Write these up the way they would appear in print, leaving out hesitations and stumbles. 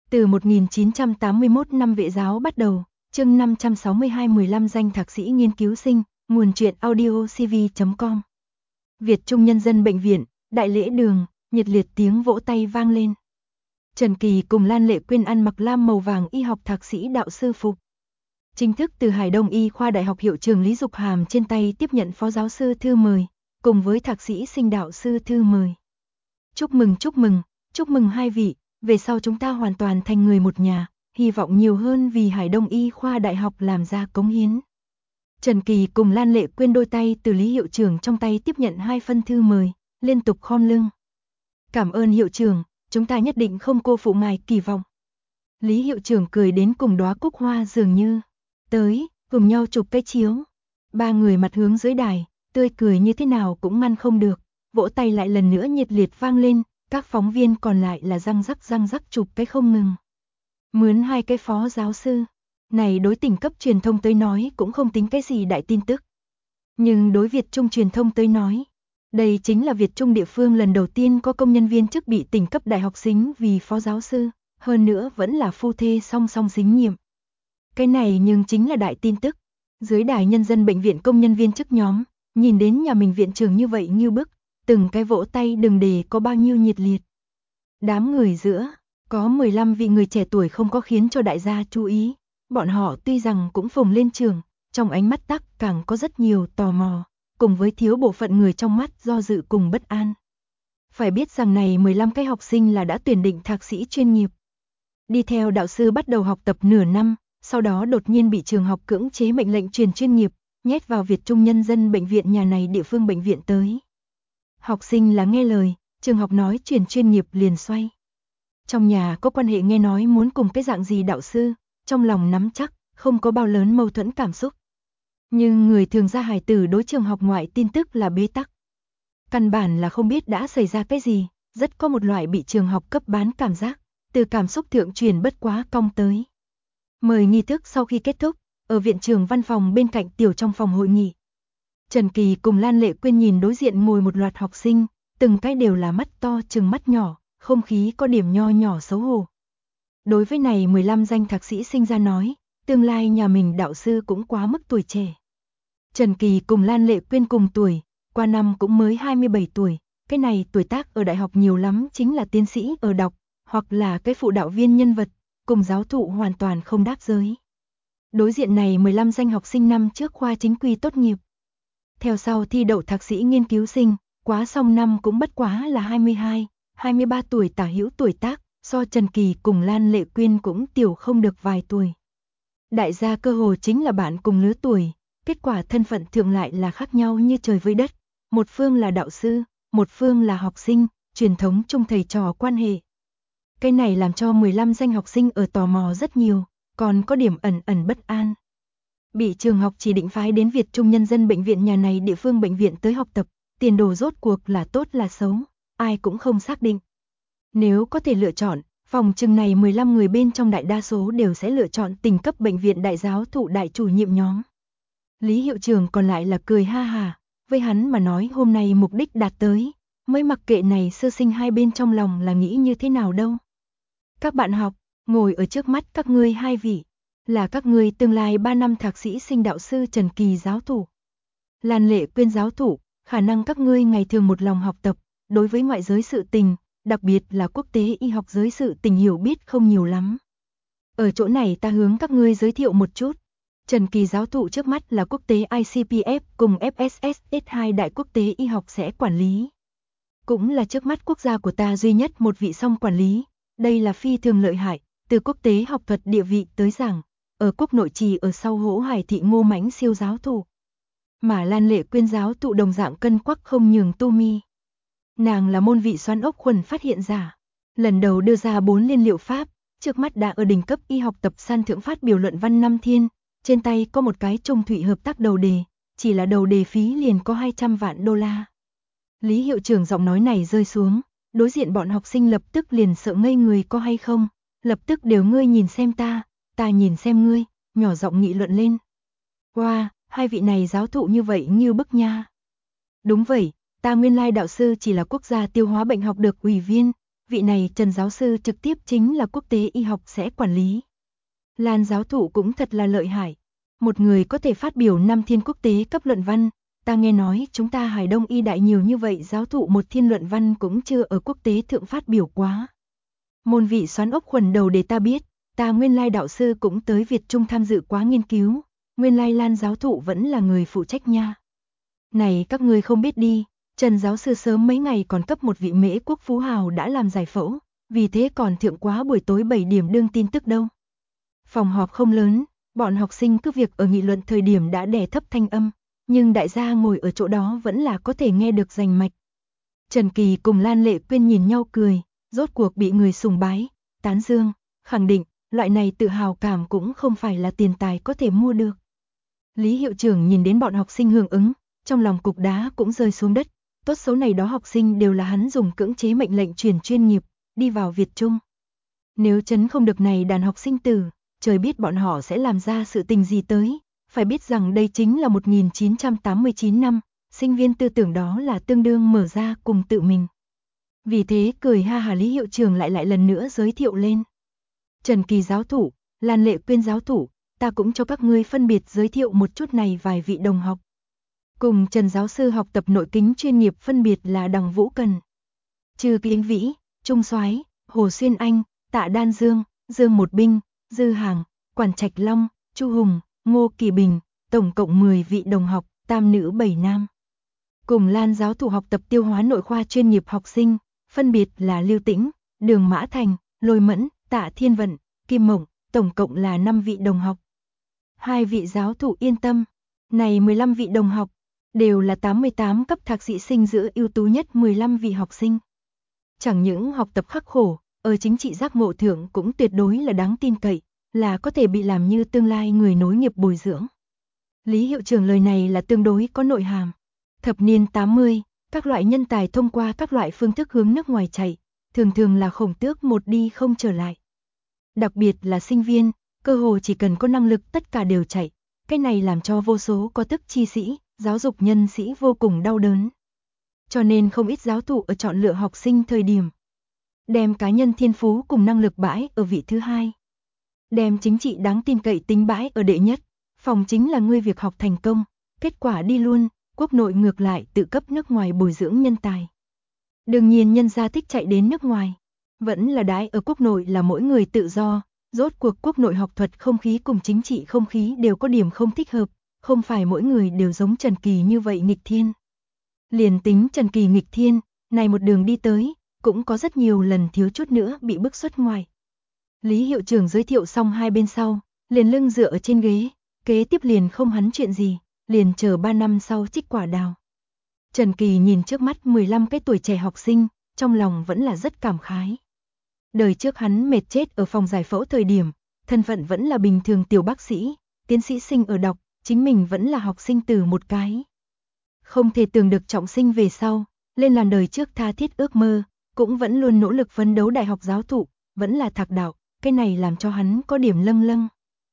Từ 1981 năm Vệ giáo bắt đầu, chương 562 15 danh thạc sĩ nghiên cứu sinh, nguồn truyện audio cv.com. Việt Trung Nhân dân Bệnh viện, Đại lễ đường, nhiệt liệt tiếng vỗ tay vang lên. Trần Kỳ cùng Lan Lệ Quyên ăn mặc lam màu vàng y học thạc sĩ đạo sư phục. Chính thức từ Hải Đông Y khoa Đại học hiệu trưởng Lý Dục Hàm trên tay tiếp nhận phó giáo sư thư mời, cùng với thạc sĩ sinh đạo sư thư mời. Chúc mừng hai vị, về sau chúng ta hoàn toàn thành người một nhà, hy vọng nhiều hơn vì Hải Đông Y khoa Đại học làm ra cống hiến. Trần Kỳ cùng Lan Lệ Quyên đôi tay từ Lý hiệu trưởng trong tay tiếp nhận 2 phân thư mời, liên tục khom lưng. Cảm ơn hiệu trưởng, chúng ta nhất định không cô phụ ngài kỳ vọng. Lý hiệu trưởng cười đến cùng đóa cúc hoa dường như. Tới, cùng nhau chụp cái chiếu. 3 người mặt hướng dưới đài, tươi cười như thế nào cũng ngăn không được, vỗ tay lại lần nữa nhiệt liệt vang lên, các phóng viên còn lại là răng rắc chụp cái không ngừng. Mướn 2 cái phó giáo sư, này đối tỉnh cấp truyền thông tới nói cũng không tính cái gì đại tin tức. Nhưng đối Việt Trung truyền thông tới nói, đây chính là Việt Trung địa phương lần đầu tiên có công nhân viên chức bị tỉnh cấp đại học xính vì phó giáo sư, hơn nữa vẫn là phu thê song song xính nhiệm. Cái này nhưng chính là đại tin tức. Dưới đài nhân dân bệnh viện công nhân viên chức nhóm, nhìn đến nhà mình viện trưởng như vậy như bức, từng cái vỗ tay đừng để có bao nhiêu nhiệt liệt. Đám người giữa, có 15 vị người trẻ tuổi không có khiến cho đại gia chú ý, bọn họ tuy rằng cũng phồng lên trường, trong ánh mắt tắc càng có rất nhiều tò mò, cùng với thiếu bộ phận người trong mắt do dự cùng bất an. Phải biết rằng này 15 cái học sinh là đã tuyển định thạc sĩ chuyên nghiệp. Đi theo đạo sư bắt đầu học tập nửa năm, sau đó đột nhiên bị trường học cưỡng chế mệnh lệnh truyền chuyên nghiệp, nhét vào Việt Trung Nhân dân Bệnh viện nhà này địa phương bệnh viện tới. Học sinh là nghe lời, trường học nói truyền chuyên nghiệp liền xoay. Trong nhà có quan hệ nghe nói muốn cùng cái dạng gì đạo sư, trong lòng nắm chắc, không có bao lớn mâu thuẫn cảm xúc. Nhưng người thường ra hài tử đối trường học ngoại tin tức là bế tắc. Căn bản là không biết đã xảy ra cái gì, rất có một loại bị trường học cấp bán cảm giác, từ cảm xúc thượng truyền bất quá cong tới. Mời nghi thức sau khi kết thúc, ở viện trưởng văn phòng bên cạnh tiểu trong phòng hội nghị. Trần Kỳ cùng Lan Lệ Quyên nhìn đối diện ngồi một loạt học sinh, từng cái đều là mắt to trừng mắt nhỏ, không khí có điểm nho nhỏ xấu hổ. Đối với này 15 danh thạc sĩ sinh ra nói, tương lai nhà mình đạo sư cũng quá mức tuổi trẻ. Trần Kỳ cùng Lan Lệ Quyên cùng tuổi, qua năm cũng mới 27 tuổi, cái này tuổi tác ở đại học nhiều lắm chính là tiến sĩ ở đọc, hoặc là cái phụ đạo viên nhân vật, cùng giáo thụ hoàn toàn không đáp giới. Đối diện này 15 danh học sinh năm trước khoa chính quy tốt nghiệp. Theo sau thi đậu thạc sĩ nghiên cứu sinh, quá xong năm cũng bất quá là 22, 23 tuổi tả hữu tuổi tác, so Trần Kỳ cùng Lan Lệ Quyên cũng tiểu không được vài tuổi. Đại gia cơ hồ chính là bạn cùng lứa tuổi, kết quả thân phận thượng lại là khác nhau như trời với đất. Một phương là đạo sư, một phương là học sinh, truyền thống chung thầy trò quan hệ. Cái này làm cho 15 danh học sinh ở tò mò rất nhiều, còn có điểm ẩn bất an. Bị trường học chỉ định phái đến Việt Trung Nhân dân Bệnh viện nhà này địa phương bệnh viện tới học tập, tiền đồ rốt cuộc là tốt là xấu, ai cũng không xác định. Nếu có thể lựa chọn, phòng chừng này 15 người bên trong đại đa số đều sẽ lựa chọn tỉnh cấp bệnh viện đại giáo thụ đại chủ nhiệm nhóm. Lý hiệu trưởng còn lại là cười ha hà, với hắn mà nói hôm nay mục đích đạt tới, mới mặc kệ này sơ sinh hai bên trong lòng là nghĩ như thế nào đâu. Các bạn học, ngồi ở trước mắt các ngươi hai vị, là các ngươi tương lai 3 năm thạc sĩ sinh đạo sư Trần Kỳ giáo thụ. Lan Lệ Quyên giáo thụ, khả năng các ngươi ngày thường một lòng học tập, đối với ngoại giới sự tình, đặc biệt là quốc tế y học giới sự tình hiểu biết không nhiều lắm. Ở chỗ này ta hướng các ngươi giới thiệu một chút. Trần Kỳ giáo thụ trước mắt là quốc tế ICPF cùng FSSS2 đại quốc tế y học sẽ quản lý. Cũng là trước mắt quốc gia của ta duy nhất một vị song quản lý. Đây là phi thường lợi hại, từ quốc tế học thuật địa vị tới giảng, ở quốc nội trì ở sau Hỗ Hải thị Ngô Mãnh siêu giáo thụ. Mà Lan Lệ Quyên giáo thụ đồng dạng cân quắc không nhường tu mi. Nàng là môn vị xoắn ốc khuẩn phát hiện giả, lần đầu đưa ra 4 liên liệu pháp, trước mắt đã ở đỉnh cấp y học tập san thượng phát biểu luận văn 5 thiên, trên tay có một cái trung thủy hợp tác đầu đề, chỉ là đầu đề phí liền có 200 vạn đô la. Lý hiệu trưởng giọng nói này rơi xuống, đối diện bọn học sinh lập tức liền sợ ngây người có hay không, lập tức đều ngươi nhìn xem ta nhìn xem ngươi, nhỏ giọng nghị luận lên. Wow, hai vị này giáo thụ như vậy như bức nha. Đúng vậy, ta nguyên lai đạo sư chỉ là quốc gia tiêu hóa bệnh học được ủy viên, vị này Trần giáo sư trực tiếp chính là quốc tế y học sẽ quản lý. Lan giáo thụ cũng thật là lợi hại. Một người có thể phát biểu 5 thiên quốc tế cấp luận văn, ta nghe nói chúng ta Hải Đông y đại nhiều như vậy giáo thụ một thiên luận văn cũng chưa ở quốc tế thượng phát biểu quá. Môn vị xoắn ốc khuẩn đầu để ta biết, ta nguyên lai đạo sư cũng tới Việt Trung tham dự quá nghiên cứu, nguyên lai Lan giáo thụ vẫn là người phụ trách nha. Này các ngươi không biết đi, Trần giáo sư sớm mấy ngày còn cấp một vị mễ quốc phú hào đã làm giải phẫu, vì thế còn thượng quá buổi tối 7 điểm đương tin tức đâu. Phòng họp không lớn, bọn học sinh cứ việc ở nghị luận thời điểm đã đè thấp thanh âm, nhưng đại gia ngồi ở chỗ đó vẫn là có thể nghe được rành mạch. Trần Kỳ cùng Lan Lệ Quyên nhìn nhau cười, rốt cuộc bị người sùng bái, tán dương, khẳng định, loại này tự hào cảm cũng không phải là tiền tài có thể mua được. Lý hiệu trưởng nhìn đến bọn học sinh hưởng ứng, trong lòng cục đá cũng rơi xuống đất, tốt xấu này đó học sinh đều là hắn dùng cưỡng chế mệnh lệnh chuyển chuyên nghiệp, đi vào Việt Trung. Nếu chấn không được này đàn học sinh tử, trời biết bọn họ sẽ làm ra sự tình gì tới, phải biết rằng đây chính là 1989 năm, sinh viên tư tưởng đó là tương đương mở ra cùng tự mình. Vì thế cười ha hà Lý hiệu trưởng lại lần nữa giới thiệu lên. Trần Kỳ giáo thủ, Lan Lệ Quyên giáo thủ, ta cũng cho các ngươi phân biệt giới thiệu một chút này vài vị đồng học. Cùng Trần giáo sư học tập nội kính chuyên nghiệp phân biệt là Đằng Vũ Cần, Trừ Kính Vĩ, Trung Soái, Hồ Xuyên Anh, Tạ Đan Dương, Dương Một Binh, Dư Hàng, Quản Trạch Long, Chu Hùng, Ngô Kỳ Bình, tổng cộng 10 vị đồng học, tam nữ 7 nam. Cùng Lan giáo thủ học tập tiêu hóa nội khoa chuyên nghiệp học sinh, phân biệt là Lưu Tĩnh, Đường Mã Thành, Lôi Mẫn, Tạ Thiên Vận, Kim Mộng, tổng cộng là 5 vị đồng học. 2 vị giáo thủ yên tâm, này 15 vị đồng học, đều là 88 cấp thạc sĩ sinh giữa ưu tú nhất 15 vị học sinh. Chẳng những học tập khắc khổ, ở chính trị giác ngộ thượng cũng tuyệt đối là đáng tin cậy, là có thể bị làm như tương lai người nối nghiệp bồi dưỡng. Lý hiệu trưởng lời này là tương đối có nội hàm. Thập niên 80, các loại nhân tài thông qua các loại phương thức hướng nước ngoài chạy, thường là khổng tước một đi không trở lại. Đặc biệt là sinh viên, cơ hồ chỉ cần có năng lực tất cả đều chạy, cái này làm cho vô số có tức chi sĩ, giáo dục nhân sĩ vô cùng đau đớn. Cho nên không ít giáo thụ ở chọn lựa học sinh thời điểm, đem cá nhân thiên phú cùng năng lực bãi ở vị thứ hai, đem chính trị đáng tin cậy tính bãi ở đệ nhất, phòng chính là ngươi việc học thành công, kết quả đi luôn, quốc nội ngược lại tự cấp nước ngoài bồi dưỡng nhân tài. Đương nhiên nhân gia thích chạy đến nước ngoài, vẫn là đái ở quốc nội là mỗi người tự do, rốt cuộc quốc nội học thuật không khí cùng chính trị không khí đều có điểm không thích hợp, không phải mỗi người đều giống Trần Kỳ như vậy nghịch thiên. Liền tính Trần Kỳ nghịch thiên, này một đường đi tới, cũng có rất nhiều lần thiếu chút nữa bị bức xuất ngoài. Lý hiệu trưởng giới thiệu xong hai bên sau, liền lưng dựa ở trên ghế, kế tiếp liền không hắn chuyện gì, liền chờ 3 năm sau trích quả đào. Trần Kỳ nhìn trước mắt 15 cái tuổi trẻ học sinh, trong lòng vẫn là rất cảm khái. Đời trước hắn mệt chết ở phòng giải phẫu thời điểm, thân phận vẫn là bình thường tiểu bác sĩ, tiến sĩ sinh ở đọc, chính mình vẫn là học sinh từ một cái. Không thể tưởng được trọng sinh về sau, lên làn đời trước tha thiết ước mơ, cũng vẫn luôn nỗ lực phấn đấu đại học giáo thụ, vẫn là thạc đạo, cái này làm cho hắn có điểm lâng lâng.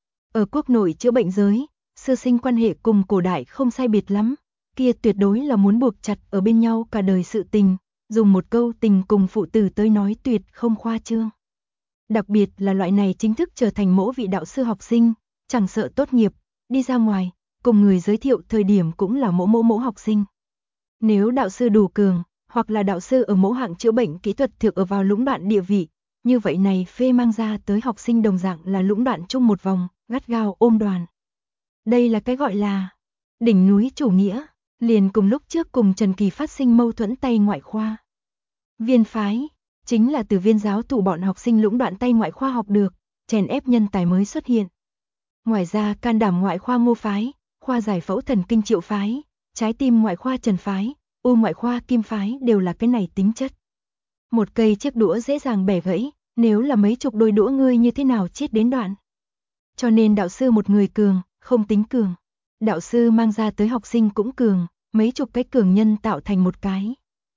Ở quốc nội chữa bệnh giới, sư sinh quan hệ cùng cổ đại không sai biệt lắm, kia tuyệt đối là muốn buộc chặt ở bên nhau cả đời sự tình, dùng một câu tình cùng phụ tử tới nói tuyệt không khoa trương. Đặc biệt là loại này chính thức trở thành mẫu vị đạo sư học sinh, chẳng sợ tốt nghiệp, đi ra ngoài, cùng người giới thiệu thời điểm cũng là mẫu học sinh. Nếu đạo sư đủ cường, hoặc là đạo sư ở mẫu hạng chữa bệnh kỹ thuật thực ở vào lũng đoạn địa vị, như vậy này phê mang ra tới học sinh đồng dạng là lũng đoạn chung một vòng, gắt gao ôm đoàn. Đây là cái gọi là đỉnh núi chủ nghĩa, liền cùng lúc trước cùng Trần Kỳ phát sinh mâu thuẫn tay ngoại khoa. Viên phái, chính là từ viên giáo thủ bọn học sinh lũng đoạn tay ngoại khoa học được, chèn ép nhân tài mới xuất hiện. Ngoài ra can đảm ngoại khoa Ngô phái, khoa giải phẫu thần kinh Triệu phái, trái tim ngoại khoa Trần phái, u ngoại khoa Kim phái đều là cái này tính chất. Một cây chiếc đũa dễ dàng bẻ gãy, nếu là mấy chục đôi đũa ngươi như thế nào chết đến đoạn. Cho nên đạo sư một người cường, không tính cường. Đạo sư mang ra tới học sinh cũng cường, mấy chục cái cường nhân tạo thành một cái.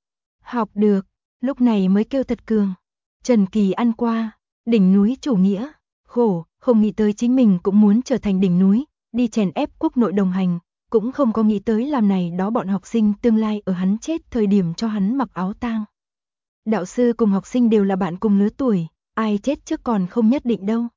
Học được, lúc này mới kêu thật cường. Trần Kỳ ăn qua, đỉnh núi chủ nghĩa, khổ, không nghĩ tới chính mình cũng muốn trở thành đỉnh núi, đi chèn ép quốc nội đồng hành, cũng không có nghĩ tới làm này đó bọn học sinh tương lai ở hắn chết thời điểm cho hắn mặc áo tang. Đạo sư cùng học sinh đều là bạn cùng lứa tuổi, ai chết trước còn không nhất định đâu.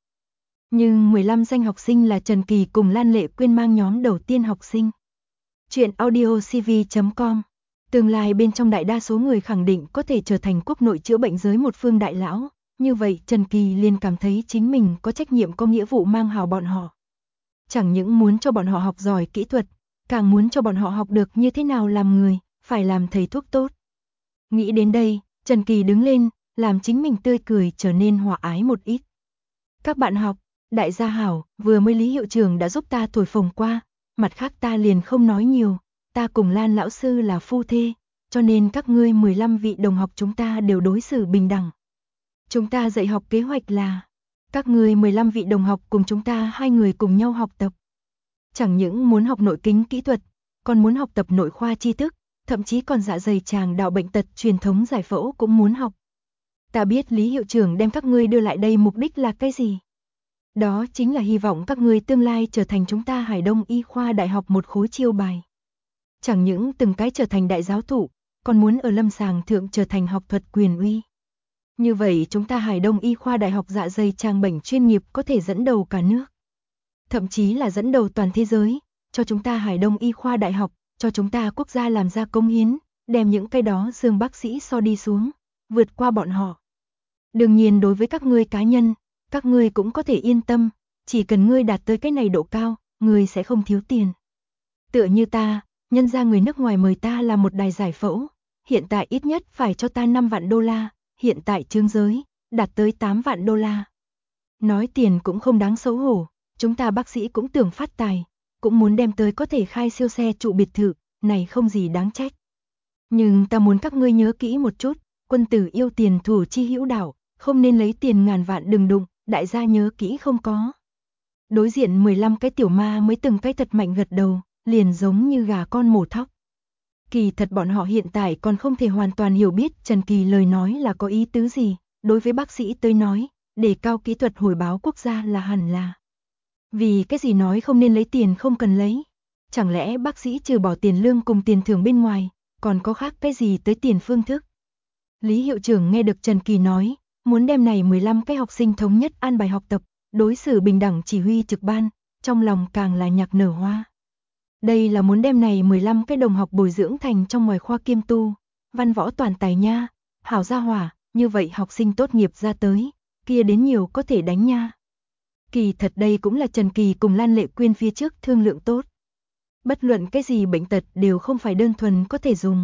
Nhưng 15 danh học sinh là Trần Kỳ cùng Lan Lệ Quyên mang nhóm đầu tiên học sinh. Chuyện audio cv.com. Tương lai bên trong đại đa số người khẳng định có thể trở thành quốc nội chữa bệnh giới một phương đại lão, như vậy Trần Kỳ liền cảm thấy chính mình có trách nhiệm có nghĩa vụ mang hào bọn họ. Chẳng những muốn cho bọn họ học giỏi kỹ thuật, càng muốn cho bọn họ học được như thế nào làm người, phải làm thầy thuốc tốt. Nghĩ đến đây, Trần Kỳ đứng lên, làm chính mình tươi cười trở nên hòa ái một ít. Các bạn học, đại gia hảo, vừa mới Lý hiệu trưởng đã giúp ta thổi phồng qua, mặt khác ta liền không nói nhiều, ta cùng Lan lão sư là phu thê, cho nên các ngươi 15 vị đồng học chúng ta đều đối xử bình đẳng. Chúng ta dạy học kế hoạch là, các ngươi 15 vị đồng học cùng chúng ta 2 người cùng nhau học tập. Chẳng những muốn học nội kính kỹ thuật, còn muốn học tập nội khoa tri thức, thậm chí còn dạ dày tràng đạo bệnh tật truyền thống giải phẫu cũng muốn học. Ta biết Lý hiệu trưởng đem các ngươi đưa lại đây mục đích là cái gì? Đó chính là hy vọng các ngươi tương lai trở thành chúng ta Hải Đông Y khoa đại học một khối chiêu bài. Chẳng những từng cái trở thành đại giáo thụ, còn muốn ở lâm sàng thượng trở thành học thuật quyền uy. Như vậy chúng ta Hải Đông Y khoa đại học dạ dày tràng bệnh chuyên nghiệp có thể dẫn đầu cả nước. Thậm chí là dẫn đầu toàn thế giới, cho chúng ta Hải Đông Y khoa đại học, cho chúng ta quốc gia làm ra công hiến, đem những cái đó dương bác sĩ so đi xuống, vượt qua bọn họ. Đương nhiên đối với các ngươi cá nhân, các ngươi cũng có thể yên tâm, chỉ cần ngươi đạt tới cái này độ cao, ngươi sẽ không thiếu tiền. Tựa như ta, nhân ra người nước ngoài mời ta làm một đài giải phẫu, hiện tại ít nhất phải cho ta 5 vạn đô la, hiện tại trương giới, đạt tới 8 vạn đô la. Nói tiền cũng không đáng xấu hổ, chúng ta bác sĩ cũng tưởng phát tài, cũng muốn đem tới có thể khai siêu xe trụ biệt thự, này không gì đáng trách. Nhưng ta muốn các ngươi nhớ kỹ một chút, quân tử yêu tiền thủ chi hữu đạo, không nên lấy tiền ngàn vạn đừng đụng, đại gia nhớ kỹ không có. Đối diện 15 cái tiểu ma mới từng cái thật mạnh gật đầu, liền giống như gà con mổ thóc. Kỳ thật bọn họ hiện tại còn không thể hoàn toàn hiểu biết Trần Kỳ lời nói là có ý tứ gì, đối với bác sĩ tới nói, đề cao kỹ thuật hồi báo quốc gia là hẳn là. Vì cái gì nói không nên lấy tiền không cần lấy, chẳng lẽ bác sĩ trừ bỏ tiền lương cùng tiền thưởng bên ngoài, còn có khác cái gì tới tiền phương thức. Lý hiệu trưởng nghe được Trần Kỳ nói, muốn đem này 15 cái học sinh thống nhất an bài học tập, đối xử bình đẳng chỉ huy trực ban, trong lòng càng là nhạc nở hoa. Đây là muốn đem này 15 cái đồng học bồi dưỡng thành trong ngoài khoa kiêm tu, văn võ toàn tài nha, hảo gia hỏa, như vậy học sinh tốt nghiệp ra tới, kia đến nhiều có thể đánh nha. Kỳ thật đây cũng là Trần Kỳ cùng Lan Lệ Quyên phía trước thương lượng tốt. Bất luận cái gì bệnh tật đều không phải đơn thuần có thể dùng.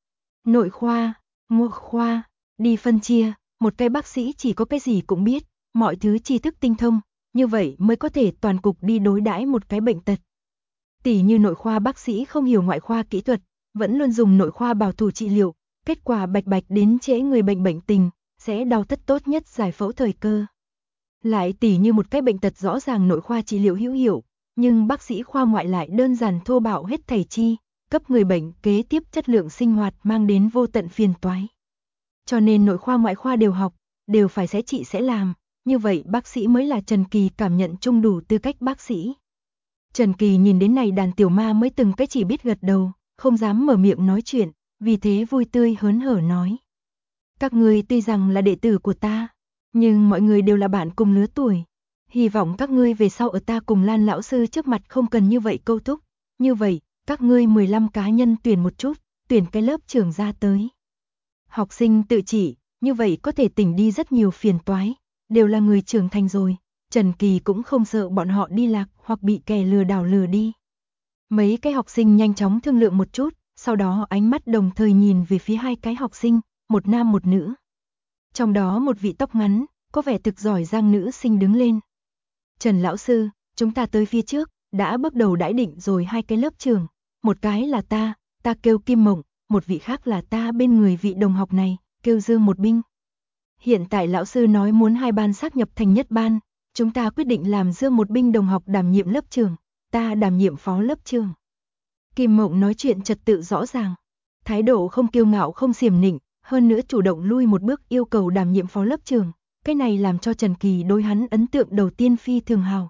Nội khoa, ngoại khoa, đi phân chia, một cái bác sĩ chỉ có cái gì cũng biết, mọi thứ tri thức tinh thông, như vậy mới có thể toàn cục đi đối đãi một cái bệnh tật. Tỉ như nội khoa bác sĩ không hiểu ngoại khoa kỹ thuật, vẫn luôn dùng nội khoa bảo thủ trị liệu, kết quả bạch bạch đến trễ người bệnh bệnh tình, sẽ đau thất tốt nhất giải phẫu thời cơ. Lại tỉ như một cái bệnh tật rõ ràng nội khoa trị liệu hữu hiệu, nhưng bác sĩ khoa ngoại lại đơn giản thô bạo hết thảy chi, cấp người bệnh kế tiếp chất lượng sinh hoạt mang đến vô tận phiền toái. Cho nên nội khoa ngoại khoa đều học, đều phải sẽ trị sẽ làm, như vậy bác sĩ mới là Trần Kỳ cảm nhận chung đủ tư cách bác sĩ. Trần Kỳ nhìn đến này đàn tiểu ma mới từng cái chỉ biết gật đầu, không dám mở miệng nói chuyện, vì thế vui tươi hớn hở nói. Các ngươi tuy rằng là đệ tử của ta, nhưng mọi người đều là bạn cùng lứa tuổi. Hy vọng các ngươi về sau ở ta cùng Lan lão sư trước mặt không cần như vậy câu thúc. Như vậy, các ngươi 15 cá nhân tuyển một chút, tuyển cái lớp trưởng ra tới. Học sinh tự chỉ, như vậy có thể tỉnh đi rất nhiều phiền toái, đều là người trưởng thành rồi. Trần Kỳ cũng không sợ bọn họ đi lạc hoặc bị kẻ lừa đảo lừa đi. Mấy cái học sinh nhanh chóng thương lượng một chút, sau đó ánh mắt đồng thời nhìn về phía 2 cái học sinh, một nam một nữ. Trong đó một vị tóc ngắn, có vẻ thực giỏi giang nữ sinh đứng lên. Trần lão sư, chúng ta tới phía trước, đã bước đầu đãi định rồi 2 cái lớp trưởng, một cái là ta kêu Kim Mộng, một vị khác là ta bên người vị đồng học này, kêu Dương Một Binh. Hiện tại lão sư nói muốn 2 ban sáp nhập thành nhất ban, chúng ta quyết định làm Dương Một Binh đồng học đảm nhiệm lớp trưởng, ta đảm nhiệm phó lớp trưởng. Kim Mộng nói chuyện trật tự rõ ràng, thái độ không kiêu ngạo không xiểm nịnh, hơn nữa chủ động lui một bước yêu cầu đảm nhiệm phó lớp trưởng, cái này làm cho Trần Kỳ đối hắn ấn tượng đầu tiên phi thường hào.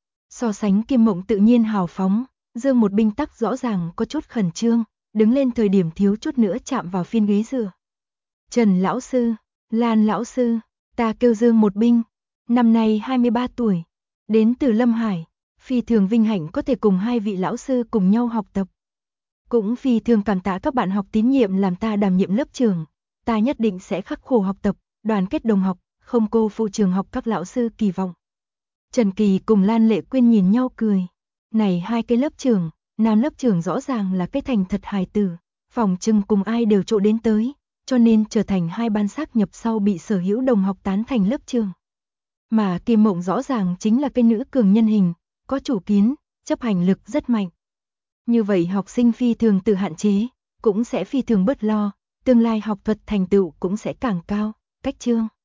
So sánh Kim Mộng tự nhiên hào phóng, Dương Một Binh tắc rõ ràng có chút khẩn trương, đứng lên thời điểm thiếu chút nữa chạm vào phiên ghế dựa. Trần lão sư, Lan lão sư, ta kêu Dương Một Binh, năm nay 23 tuổi, đến từ Lâm Hải, phi thường vinh hạnh có thể cùng hai vị lão sư cùng nhau học tập. Cũng phi thường cảm tạ các bạn học tín nhiệm làm ta đảm nhiệm lớp trưởng, ta nhất định sẽ khắc khổ học tập, đoàn kết đồng học, không cô phụ trường học các lão sư kỳ vọng. Trần Kỳ cùng Lan Lệ Quyên nhìn nhau cười. Này hai cái lớp trưởng, nam lớp trưởng rõ ràng là cái thành thật hài tử, phòng trưng cùng ai đều trộ đến tới, cho nên trở thành hai ban xác nhập sau bị sở hữu đồng học tán thành lớp trưởng. Mà Kim Mộng rõ ràng chính là cái nữ cường nhân hình, có chủ kiến, chấp hành lực rất mạnh. Như vậy học sinh phi thường tự hạn chế, cũng sẽ phi thường bớt lo, tương lai học thuật thành tựu cũng sẽ càng cao. Cách chương